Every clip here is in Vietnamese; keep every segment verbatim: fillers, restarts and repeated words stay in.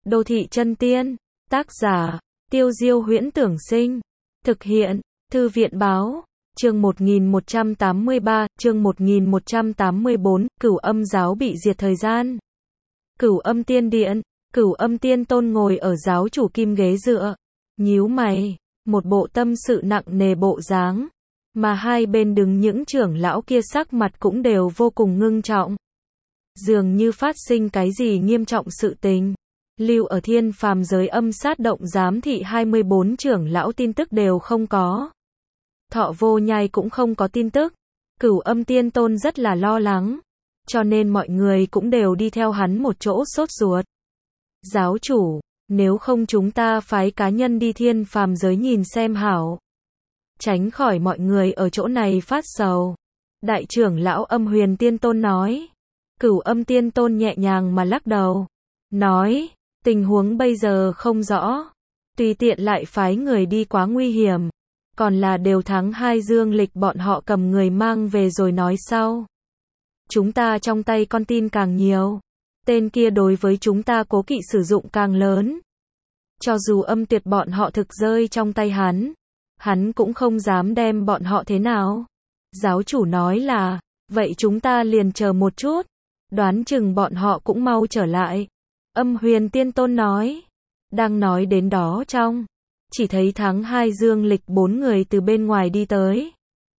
Đô thị chân tiên. Tác giả, Tiêu Diêu Huyễn Tưởng Sinh. Thực hiện, Thư viện Báo. Chương một nghìn một trăm tám mươi ba, chương một nghìn một trăm tám mươi bốn, Cửu Âm giáo bị diệt thời gian. Cửu Âm Tiên Điện. Cửu Âm Tiên Tôn ngồi ở giáo chủ kim ghế dựa, nhíu mày, một bộ tâm sự nặng nề bộ dáng, mà hai bên đứng những trưởng lão kia sắc mặt cũng đều vô cùng ngưng trọng. Dường như phát sinh cái gì nghiêm trọng sự tình. Lưu ở thiên phàm giới âm sát động giám thị hai mươi bốn trưởng lão tin tức đều không có. Thọ Vô Nhai cũng không có tin tức. Cửu Âm Tiên Tôn rất là lo lắng, cho nên mọi người cũng đều đi theo hắn một chỗ sốt ruột. Giáo chủ, nếu không chúng ta phái cá nhân đi thiên phàm giới nhìn xem hảo. Tránh khỏi mọi người ở chỗ này phát sầu. Đại trưởng lão Âm Huyền Tiên Tôn nói. Cửu Âm Tiên Tôn nhẹ nhàng mà lắc đầu. Nói, tình huống bây giờ không rõ. Tùy tiện lại phái người đi quá nguy hiểm. Còn là đều tháng hai dương lịch bọn họ cầm người mang về rồi nói sau. Chúng ta trong tay con tin càng nhiều. Tên kia đối với chúng ta cố kỵ sử dụng càng lớn. Cho dù Âm Tuyệt bọn họ thực rơi trong tay hắn, hắn cũng không dám đem bọn họ thế nào. Giáo chủ nói là, vậy chúng ta liền chờ một chút. Đoán chừng bọn họ cũng mau trở lại. Âm Huyền Tiên Tôn nói. Đang nói đến đó trong, chỉ thấy tháng hai dương lịch bốn người từ bên ngoài đi tới.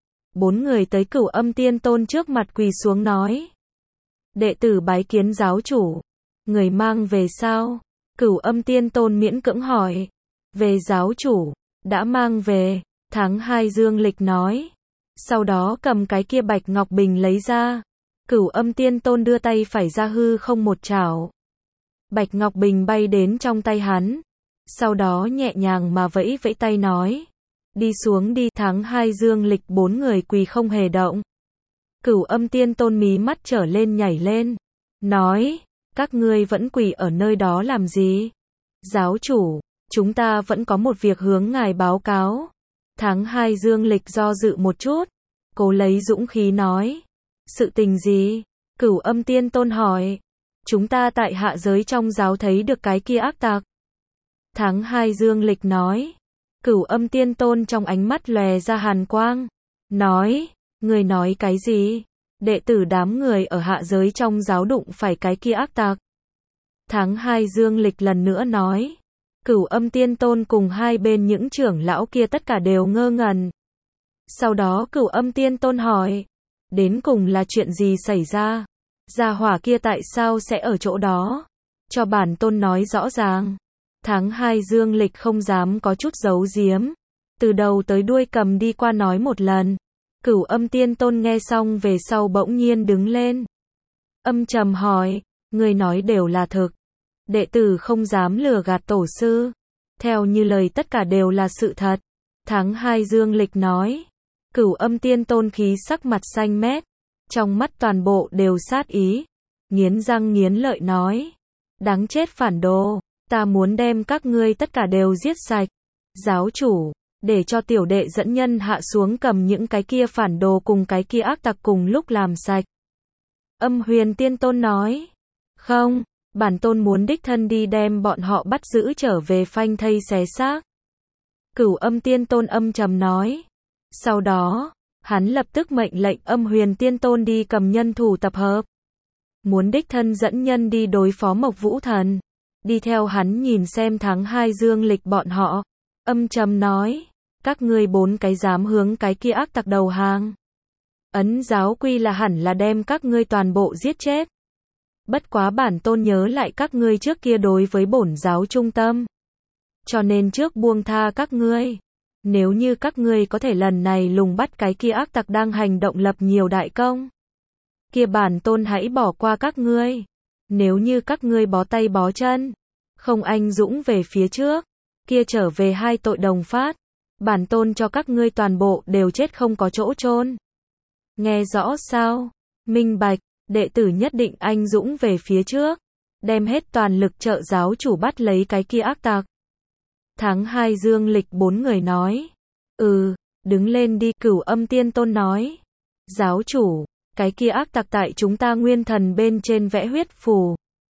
Bốn người tới Cửu Âm Tiên Tôn trước mặt quỳ xuống nói. Đệ tử bái kiến giáo chủ. Người mang về sao? Cửu Âm Tiên Tôn miễn cưỡng hỏi. Về giáo chủ, đã mang về. Tháng hai dương lịch nói. Sau đó cầm cái kia bạch ngọc bình lấy ra. Cửu Âm Tiên Tôn đưa tay phải ra hư không một chảo. Bạch ngọc bình bay đến trong tay hắn. Sau đó nhẹ nhàng mà vẫy vẫy tay nói. Đi xuống đi. Tháng hai dương lịch bốn người quỳ không hề động. Cửu Âm Tiên Tôn mí mắt trở lên nhảy lên. Nói, các ngươi vẫn quỳ ở nơi đó làm gì? Giáo chủ, chúng ta vẫn có một việc hướng ngài báo cáo. Tháng hai dương lịch do dự một chút. Cố lấy dũng khí nói. Sự tình gì? Cửu Âm Tiên Tôn hỏi. Chúng ta tại hạ giới trong giáo thấy được cái kia ác tặc. Tháng hai dương lịch nói. Cửu Âm Tiên Tôn trong ánh mắt lòe ra hàn quang. Nói, người nói cái gì? Đệ tử đám người ở hạ giới trong giáo đụng phải cái kia ác tặc. Tháng hai dương lịch lần nữa nói. Cửu Âm Tiên Tôn cùng hai bên những trưởng lão kia tất cả đều ngơ ngẩn. Sau đó Cửu Âm Tiên Tôn hỏi. Đến cùng là chuyện gì xảy ra? Gia hỏa kia tại sao sẽ ở chỗ đó? Cho bản tôn nói rõ ràng. Tháng hai dương lịch không dám có chút giấu giếm. Từ đầu tới đuôi cầm đi qua nói một lần. Cửu Âm Tiên Tôn nghe xong về sau bỗng nhiên đứng lên. Âm trầm hỏi, người nói đều là thực. Đệ tử không dám lừa gạt tổ sư. Theo như lời tất cả đều là sự thật. Tháng hai dương lịch nói. Cửu Âm Tiên Tôn khí sắc mặt xanh mét. Trong mắt toàn bộ đều sát ý. Nghiến răng nghiến lợi nói. Đáng chết phản đồ. Ta muốn đem các ngươi tất cả đều giết sạch. Giáo chủ, để cho tiểu đệ dẫn nhân hạ xuống cầm những cái kia phản đồ cùng cái kia ác tặc cùng lúc làm sạch. Âm Huyền Tiên Tôn nói. Không, bản tôn muốn đích thân đi đem bọn họ bắt giữ trở về phanh thây xé xác. Cửu Âm Tiên Tôn âm trầm nói. Sau đó, hắn lập tức mệnh lệnh Âm Huyền Tiên Tôn đi cầm nhân thủ tập hợp. Muốn đích thân dẫn nhân đi đối phó Mộc Vũ Thần. Đi theo hắn nhìn xem tháng hai dương lịch bọn họ. Âm trầm nói. Các ngươi bốn cái dám hướng cái kia ác tặc đầu hàng. Ấn giáo quy là hẳn là đem các ngươi toàn bộ giết chết. Bất quá bản tôn nhớ lại các ngươi trước kia đối với bổn giáo trung tâm. Cho nên trước buông tha các ngươi. Nếu như các ngươi có thể lần này lùng bắt cái kia ác tặc đang hành động lập nhiều đại công. Kia bản tôn hãy bỏ qua các ngươi. Nếu như các ngươi bó tay bó chân. Không anh dũng về phía trước. Kia trở về hai tội đồng phát. Bản tôn cho các ngươi toàn bộ đều chết không có chỗ chôn. Nghe rõ sao? Minh bạch, đệ tử nhất định anh dũng về phía trước. Đem hết toàn lực trợ giáo chủ bắt lấy cái kia ác tặc. Tháng hai dương lịch bốn người nói. Ừ, đứng lên đi. Cửu Âm Tiên Tôn nói. Giáo chủ, cái kia ác tặc tại chúng ta nguyên thần bên trên vẽ huyết phù.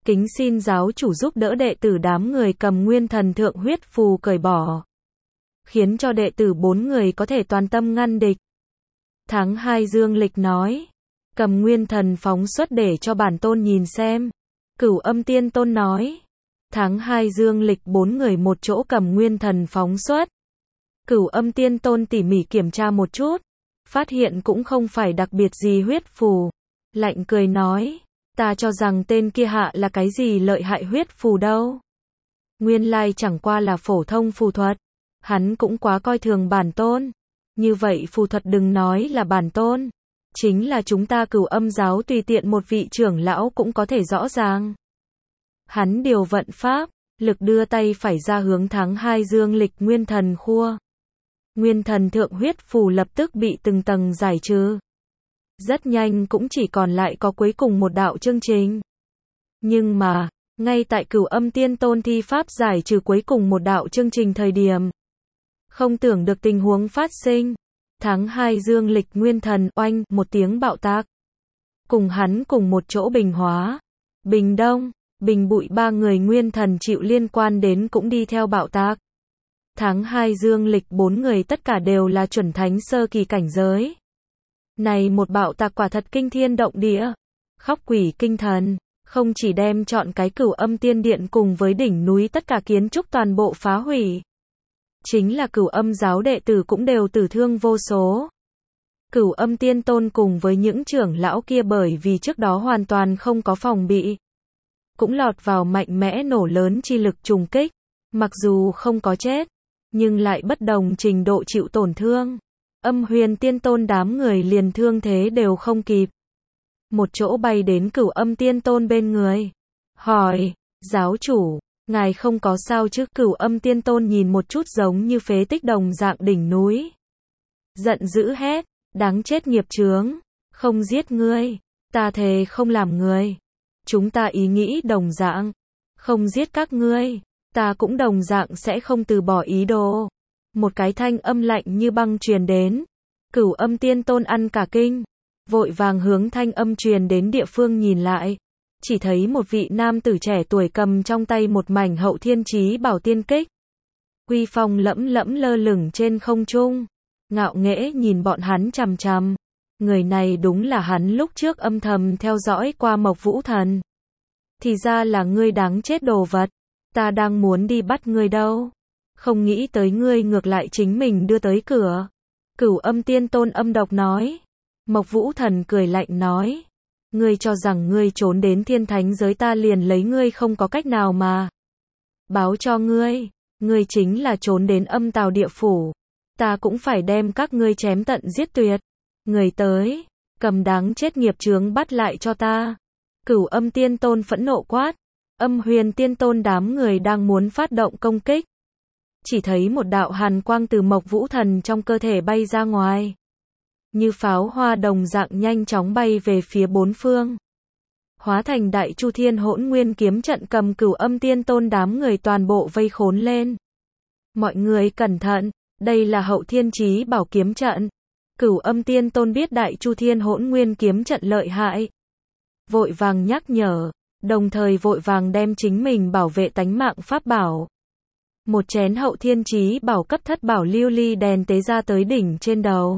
Kính xin giáo chủ giúp đỡ đệ tử đám người cầm nguyên thần thượng huyết phù cởi bỏ, khiến cho đệ tử bốn người có thể toàn tâm ngăn địch. Tháng hai dương lịch nói, cầm nguyên thần phóng xuất để cho bản tôn nhìn xem. Cửu Âm Tiên Tôn nói, tháng hai dương lịch bốn người một chỗ cầm nguyên thần phóng xuất. Cửu Âm Tiên Tôn tỉ mỉ kiểm tra một chút, phát hiện cũng không phải đặc biệt gì huyết phù. Lạnh cười nói, ta cho rằng tên kia hạ là cái gì lợi hại huyết phù đâu. Nguyên lai chẳng qua là phổ thông phù thuật. Hắn cũng quá coi thường bản tôn. Như vậy phù thuật đừng nói là bản tôn, chính là chúng ta Cửu Âm giáo tùy tiện một vị trưởng lão cũng có thể rõ ràng. Hắn điều vận pháp, lực đưa tay phải ra hướng tháng hai dương lịch nguyên thần khua. Nguyên thần thượng huyết phù lập tức bị từng tầng giải trừ. Rất nhanh cũng chỉ còn lại có cuối cùng một đạo chương trình. Nhưng mà, ngay tại Cửu Âm Tiên Tôn thi pháp giải trừ cuối cùng một đạo chương trình thời điểm, không tưởng được tình huống phát sinh. Tháng hai dương lịch nguyên thần oanh một tiếng bạo tạc. Cùng hắn cùng một chỗ bình hóa, bình đông, bình bụi ba người nguyên thần chịu liên quan đến cũng đi theo bạo tạc. Tháng hai dương lịch bốn người tất cả đều là chuẩn thánh sơ kỳ cảnh giới. Này một bạo tạc quả thật kinh thiên động địa, khóc quỷ kinh thần, không chỉ đem chọn cái Cửu Âm Tiên Điện cùng với đỉnh núi tất cả kiến trúc toàn bộ phá hủy. Chính là Cửu Âm giáo đệ tử cũng đều tử thương vô số. Cửu Âm Tiên Tôn cùng với những trưởng lão kia bởi vì trước đó hoàn toàn không có phòng bị, cũng lọt vào mạnh mẽ nổ lớn chi lực trùng kích, mặc dù không có chết, nhưng lại bất đồng trình độ chịu tổn thương. Âm Huyền Tiên Tôn đám người liền thương thế đều không kịp. Một chỗ bay đến Cửu Âm Tiên Tôn bên người, hỏi, giáo chủ, ngài không có sao chứ? Cửu Âm Tiên Tôn nhìn một chút giống như phế tích đồng dạng đỉnh núi. Giận dữ hét, đáng chết nghiệp chướng, không giết ngươi, ta thề không làm người. Chúng ta ý nghĩ đồng dạng, không giết các ngươi, ta cũng đồng dạng sẽ không từ bỏ ý đồ. Một cái thanh âm lạnh như băng truyền đến. Cửu Âm Tiên Tôn ăn cả kinh, vội vàng hướng thanh âm truyền đến địa phương nhìn lại. Chỉ thấy một vị nam tử trẻ tuổi cầm trong tay một mảnh Hậu Thiên Chí Bảo tiên kích. Uy phong lẫm lẫm lơ lửng trên không trung, ngạo nghễ nhìn bọn hắn chằm chằm. Người này đúng là hắn lúc trước âm thầm theo dõi qua Mộc Vũ Thần. Thì ra là ngươi đáng chết đồ vật, ta đang muốn đi bắt ngươi đâu. Không nghĩ tới ngươi ngược lại chính mình đưa tới cửa. Cửu Âm Tiên Tôn âm độc nói. Mộc Vũ Thần cười lạnh nói, ngươi cho rằng ngươi trốn đến thiên thánh giới ta liền lấy ngươi không có cách nào mà. Báo cho ngươi, ngươi chính là trốn đến âm tào địa phủ, ta cũng phải đem các ngươi chém tận giết tuyệt. Người tới, cầm đáng chết nghiệp chướng bắt lại cho ta. Cửu Âm Tiên Tôn phẫn nộ quát. Âm Huyền Tiên Tôn đám người đang muốn phát động công kích, chỉ thấy một đạo hàn quang từ Mộc Vũ Thần trong cơ thể bay ra ngoài, như pháo hoa đồng dạng nhanh chóng bay về phía bốn phương, hóa thành Đại Chu Thiên Hỗn Nguyên kiếm trận cầm Cửu Âm Tiên Tôn đám người toàn bộ vây khốn lên. Mọi người cẩn thận, đây là Hậu Thiên Chí Bảo kiếm trận. Cửu Âm Tiên Tôn biết Đại Chu Thiên Hỗn Nguyên kiếm trận lợi hại, vội vàng nhắc nhở, đồng thời vội vàng đem chính mình bảo vệ tánh mạng pháp bảo. Một chén Hậu Thiên Chí Bảo cấp thất bảo lưu ly đèn tế ra tới đỉnh trên đầu.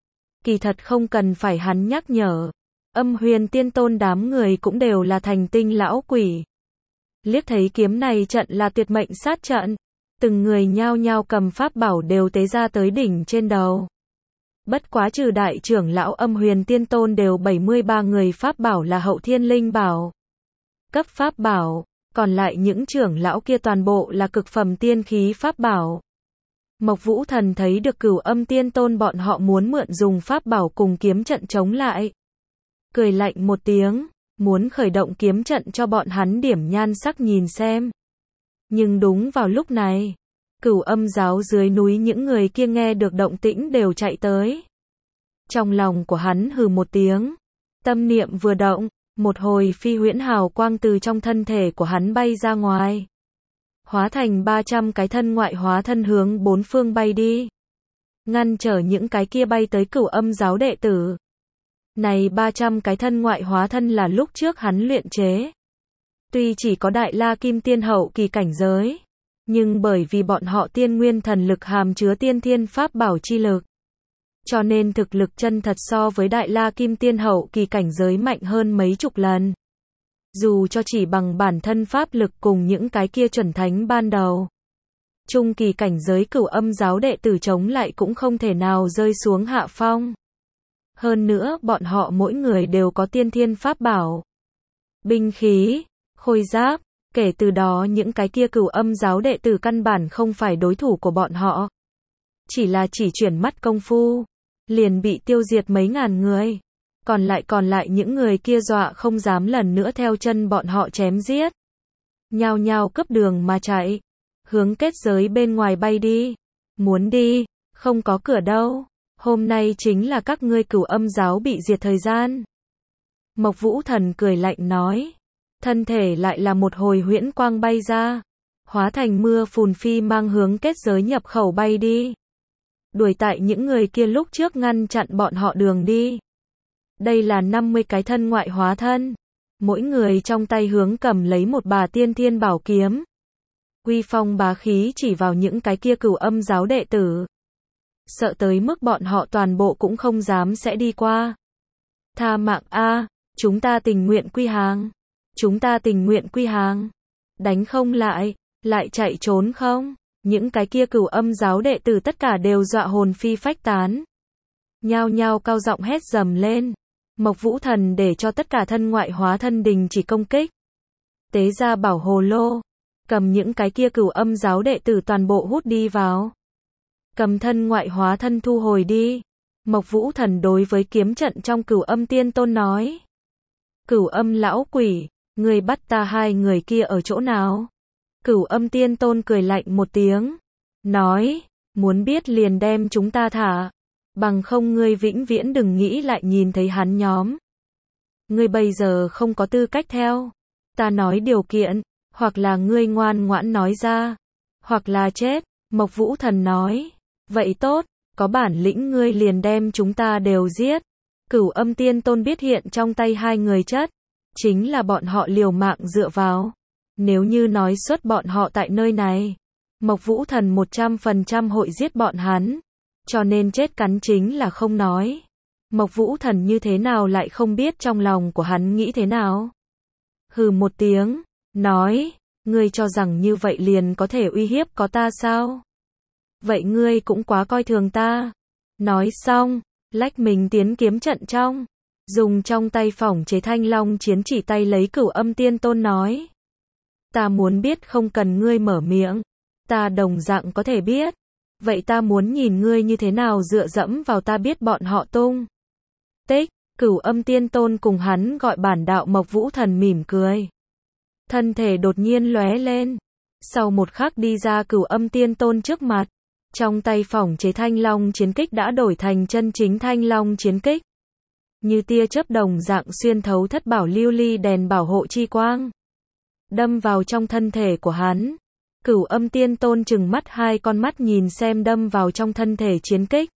Kỳ thật không cần phải hắn nhắc nhở, Âm Huyền Tiên Tôn đám người cũng đều là thành tinh lão quỷ. Liếc thấy kiếm này trận là tuyệt mệnh sát trận, từng người nhao nhao cầm pháp bảo đều tế ra tới đỉnh trên đầu. Bất quá trừ đại trưởng lão Âm Huyền Tiên Tôn đều bảy mươi ba người pháp bảo là Hậu Thiên Linh Bảo cấp pháp bảo, còn lại những trưởng lão kia toàn bộ là cực phẩm tiên khí pháp bảo. Mộc Vũ Thần thấy được Cửu Âm Tiên Tôn bọn họ muốn mượn dùng pháp bảo cùng kiếm trận chống lại, cười lạnh một tiếng, muốn khởi động kiếm trận cho bọn hắn điểm nhan sắc nhìn xem. Nhưng đúng vào lúc này, Cửu Âm giáo dưới núi những người kia nghe được động tĩnh đều chạy tới. Trong lòng của hắn hừ một tiếng, tâm niệm vừa động, một hồi phi huyễn hào quang từ trong thân thể của hắn bay ra ngoài, hóa thành ba trăm cái thân ngoại hóa thân hướng bốn phương bay đi, ngăn trở những cái kia bay tới Cửu Âm giáo đệ tử. Này ba trăm cái thân ngoại hóa thân là lúc trước hắn luyện chế, Tuy chỉ có Đại La Kim Tiên hậu kỳ cảnh giới, nhưng bởi vì bọn họ tiên nguyên thần lực hàm chứa tiên thiên pháp bảo chi lực, cho nên thực lực chân thật so với Đại La Kim Tiên hậu kỳ cảnh giới mạnh hơn mấy chục lần. Dù cho chỉ bằng bản thân pháp lực cùng những cái kia chuẩn thánh ban đầu, trung kỳ cảnh giới Cửu Âm giáo đệ tử chống lại cũng không thể nào rơi xuống hạ phong. Hơn nữa, bọn họ mỗi người đều có tiên thiên pháp bảo, binh khí, khôi giáp, kể từ đó những cái kia Cửu Âm giáo đệ tử căn bản không phải đối thủ của bọn họ. Chỉ là chỉ chuyển mắt công phu, liền bị tiêu diệt mấy ngàn người. Còn lại còn lại những người kia dọa không dám lần nữa theo chân bọn họ chém giết. Nhao nhao cướp đường mà chạy, hướng kết giới bên ngoài bay đi. Muốn đi, không có cửa đâu. Hôm nay chính là các ngươi Cửu Âm giáo bị diệt thời gian. Mộc Vũ Thần cười lạnh nói. Thân thể lại là một hồi huyễn quang bay ra, hóa thành mưa phùn phi mang hướng kết giới nhập khẩu bay đi. Đuổi tại những người kia lúc trước ngăn chặn bọn họ đường đi. Đây là năm mươi cái thân ngoại hóa thân, mỗi người trong tay hướng cầm lấy một bà tiên thiên bảo kiếm. Uy phong bá khí chỉ vào những cái kia Cửu Âm giáo đệ tử. Sợ tới mức bọn họ toàn bộ cũng không dám sẽ đi qua. Tha mạng a, chúng ta tình nguyện quy hàng. Chúng ta tình nguyện quy hàng. Đánh không lại, lại chạy trốn không? Những cái kia Cửu Âm giáo đệ tử tất cả đều dọa hồn phi phách tán. Nhao nhao cao giọng hét dầm lên. Mộc Vũ Thần để cho tất cả thân ngoại hóa thân đình chỉ công kích. Tế ra bảo hồ lô, cầm những cái kia Cửu Âm giáo đệ tử toàn bộ hút đi vào. Cầm thân ngoại hóa thân thu hồi đi. Mộc Vũ Thần đối với kiếm trận trong Cửu Âm Tiên Tôn nói. Cửu Âm lão quỷ, ngươi bắt ta hai người kia ở chỗ nào? Cửu Âm Tiên Tôn cười lạnh một tiếng, nói, muốn biết liền đem chúng ta thả, bằng không ngươi vĩnh viễn đừng nghĩ lại nhìn thấy hắn nhóm. Ngươi bây giờ không có tư cách theo ta nói điều kiện, hoặc là ngươi ngoan ngoãn nói ra, hoặc là chết. Mộc Vũ Thần nói, vậy tốt, có bản lĩnh ngươi liền đem chúng ta đều giết. Cửu Âm Tiên Tôn biết hiện trong tay hai người chất, chính là bọn họ liều mạng dựa vào. Nếu như nói xuất bọn họ tại nơi này, Mộc Vũ Thần một trăm phần trăm hội giết bọn hắn, cho nên chết cắn chính là không nói. Mộc Vũ Thần như thế nào lại không biết trong lòng của hắn nghĩ thế nào? Hừ một tiếng, nói, ngươi cho rằng như vậy liền có thể uy hiếp có ta sao? Vậy ngươi cũng quá coi thường ta. Nói xong, lách mình tiến kiếm trận trong, dùng trong tay phỏng chế thanh long chiến chỉ tay lấy Cửu Âm Tiên Tôn nói. Ta muốn biết không cần ngươi mở miệng, ta đồng dạng có thể biết. Vậy ta muốn nhìn ngươi như thế nào dựa dẫm vào ta biết bọn họ tung tích. Cửu Âm Tiên Tôn cùng hắn gọi bản đạo Mộc Vũ Thần mỉm cười. Thân thể đột nhiên lóe lên. Sau một khắc đi ra Cửu Âm Tiên Tôn trước mặt. Trong tay phỏng chế thanh long chiến kích đã đổi thành chân chính thanh long chiến kích. Như tia chớp đồng dạng xuyên thấu thất bảo lưu ly đèn bảo hộ chi quang. Đâm vào trong thân thể của hắn. Cửu Âm Tiên Tôn trừng mắt hai con mắt nhìn xem đâm vào trong thân thể chiến kích.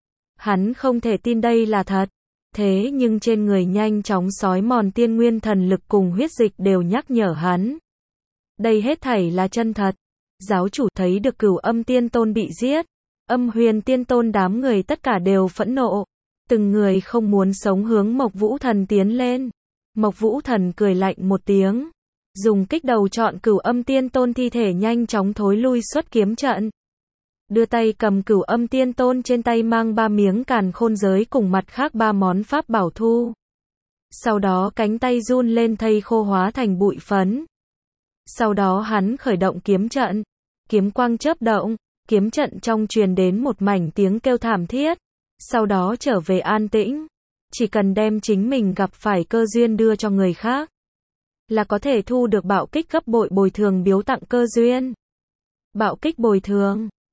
Hắn không thể tin đây là thật. Thế nhưng trên người nhanh chóng sói mòn tiên nguyên thần lực cùng huyết dịch đều nhắc nhở hắn. Đây hết thảy là chân thật. Giáo chủ thấy được Cửu Âm Tiên Tôn bị giết. Âm Huyền Tiên Tôn đám người tất cả đều phẫn nộ. Từng người không muốn sống hướng Mộc Vũ Thần tiến lên. Mộc Vũ Thần cười lạnh một tiếng. Dùng kích đầu chọn Cửu Âm Tiên Tôn thi thể nhanh chóng thối lui xuất kiếm trận. Đưa tay cầm Cửu Âm Tiên Tôn trên tay mang ba miếng càn khôn giới cùng mặt khác ba món pháp bảo thu. Sau đó cánh tay run lên thây khô hóa thành bụi phấn. Sau đó hắn khởi động kiếm trận. Kiếm quang chớp động, kiếm trận trong truyền đến một mảnh tiếng kêu thảm thiết. Sau đó trở về an tĩnh. Chỉ cần đem chính mình gặp phải cơ duyên đưa cho người khác, là có thể thu được bạo kích gấp bội bồi thường biếu tặng cơ duyên. Bạo kích bồi thường